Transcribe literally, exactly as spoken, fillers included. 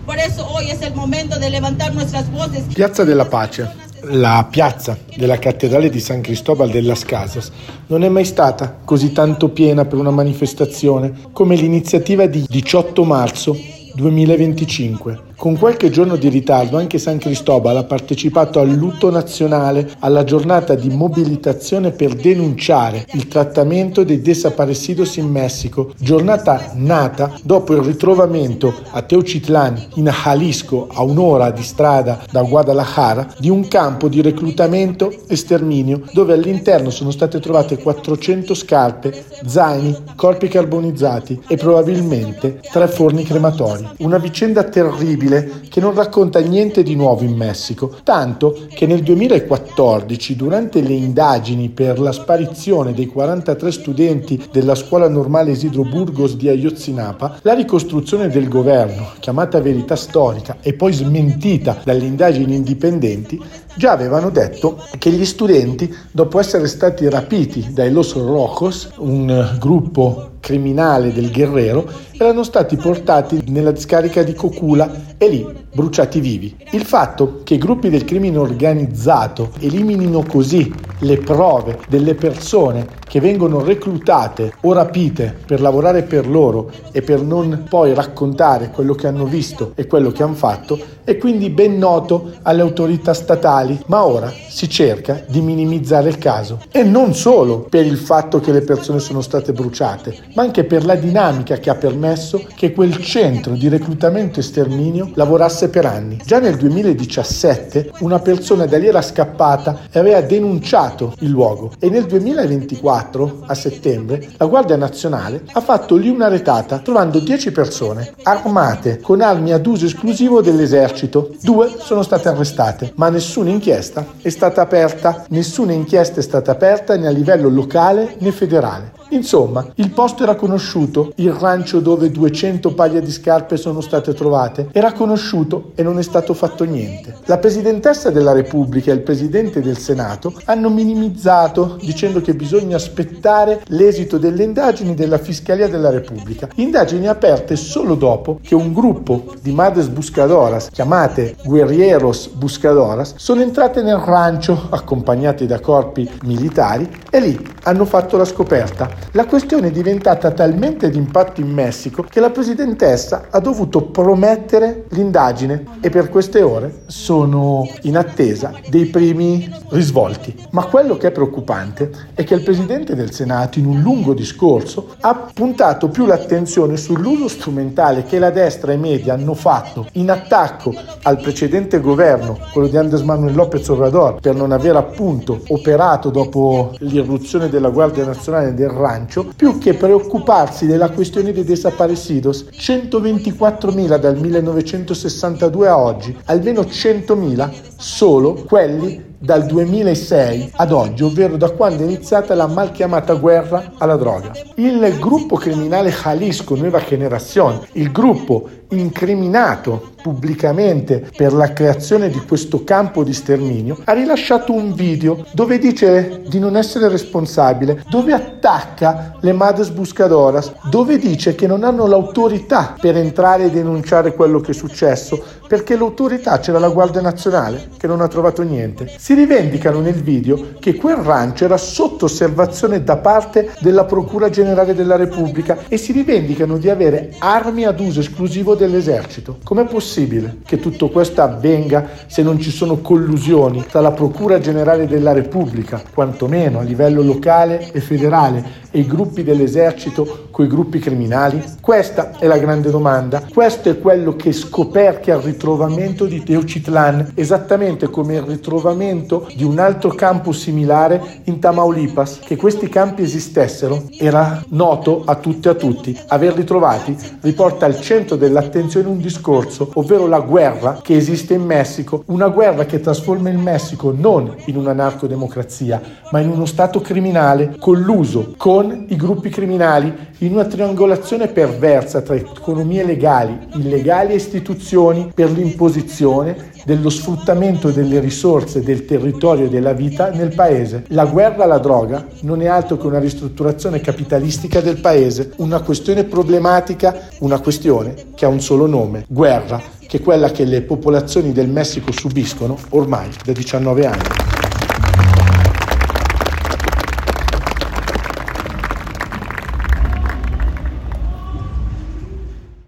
Piazza della Pace, la piazza della cattedrale di San Cristóbal de las Casas, non è mai stata così tanto piena per una manifestazione come l'iniziativa di diciotto marzo duemilaventicinque. Con qualche giorno di ritardo anche San Cristóbal ha partecipato al lutto nazionale, alla giornata di mobilitazione per denunciare il trattamento dei desaparecidos in Messico, giornata nata dopo il ritrovamento a Teucitlán in Jalisco, a un'ora di strada da Guadalajara, di un campo di reclutamento e sterminio dove all'interno sono state trovate quattrocento scarpe, zaini, corpi carbonizzati e probabilmente tre forni crematori. Una vicenda terribile che non racconta niente di nuovo in Messico, tanto che nel duemilaquattordici, durante le indagini per la sparizione dei quarantatré studenti della scuola normale Isidro Burgos di Ayotzinapa, la ricostruzione del governo, chiamata verità storica e poi smentita dalle indagini indipendenti, già avevano detto che gli studenti, dopo essere stati rapiti dai Los Rojos, un gruppo criminale del Guerrero, erano stati portati nella discarica di Cocula e lì bruciati vivi. Il fatto che i gruppi del crimine organizzato eliminino così le prove delle persone che vengono reclutate o rapite per lavorare per loro e per non poi raccontare quello che hanno visto e quello che hanno fatto è quindi ben noto alle autorità statali, ma ora si cerca di minimizzare il caso. E non solo per il fatto che le persone sono state bruciate, ma anche per la dinamica che ha permesso che quel centro di reclutamento e sterminio lavorasse per anni. Già nel duemiladiciassette una persona da lì era scappata e aveva denunciato il luogo, e nel duemilaventiquattro, a settembre, la Guardia Nazionale ha fatto lì una retata trovando dieci persone armate con armi ad uso esclusivo dell'esercito. Due sono state arrestate, ma nessuna inchiesta è stata aperta, nessuna inchiesta è stata aperta né a livello locale né federale. Insomma, il posto era conosciuto, il rancio dove duecento paia di scarpe sono state trovate era conosciuto e non è stato fatto niente. La Presidentessa della Repubblica e il Presidente del Senato hanno minimizzato dicendo che bisogna aspettare l'esito delle indagini della Fiscalia della Repubblica. Indagini aperte solo dopo che un gruppo di Madres Buscadoras, chiamate Guerrieros Buscadoras, sono entrate nel rancio accompagnati da corpi militari e lì hanno fatto la scoperta. La questione è diventata talmente d'impatto in Messico che la presidentessa ha dovuto promettere l'indagine e per queste ore sono in attesa dei primi risvolti. Ma quello che è preoccupante è che il Presidente del Senato in un lungo discorso ha puntato più l'attenzione sull'uso strumentale che la destra e i media hanno fatto in attacco al precedente governo, quello di Andrés Manuel López Obrador, per non aver appunto operato dopo l'irruzione della Guardia Nazionale del rancio, più che preoccuparsi della questione dei desaparecidos. centoventiquattromila dal millenovecentosessantadue a oggi, almeno centomila solo quelli dal duemilasei ad oggi, ovvero da quando è iniziata la mal chiamata guerra alla droga. Il gruppo criminale Jalisco Nueva Generación, il gruppo incriminato pubblicamente per la creazione di questo campo di sterminio, ha rilasciato un video dove dice di non essere responsabile, dove attacca le Madres Buscadoras, dove dice che non hanno l'autorità per entrare e denunciare quello che è successo, perché l'autorità c'era la Guardia Nazionale che non ha trovato niente. Si rivendicano nel video che quel rancio era sotto osservazione da parte della Procura Generale della Repubblica e si rivendicano di avere armi ad uso esclusivo dell'esercito. Com'è possibile che tutto questo avvenga se non ci sono collusioni tra la Procura Generale della Repubblica, quantomeno a livello locale e federale, e i gruppi dell'esercito coi gruppi criminali? Questa è la grande domanda. Questo è quello che scoperchia il ritrovamento di Teucitlán, esattamente come il ritrovamento di un altro campo similare in Tamaulipas. Che questi campi esistessero era noto a tutti e a tutti. Averli trovati riporta al centro dell'attenzione un discorso, ovvero la guerra che esiste in Messico, una guerra che trasforma il Messico non in una narcodemocrazia, ma in uno stato criminale colluso con i gruppi criminali, in una triangolazione perversa tra economie legali, illegali e istituzioni per l'imposizione dello sfruttamento delle risorse, del territorio e della vita nel paese. La guerra alla droga non è altro che una ristrutturazione capitalistica del paese, una questione problematica, una questione che ha un solo nome: guerra. che quella che le popolazioni del Messico subiscono ormai da diciannove anni.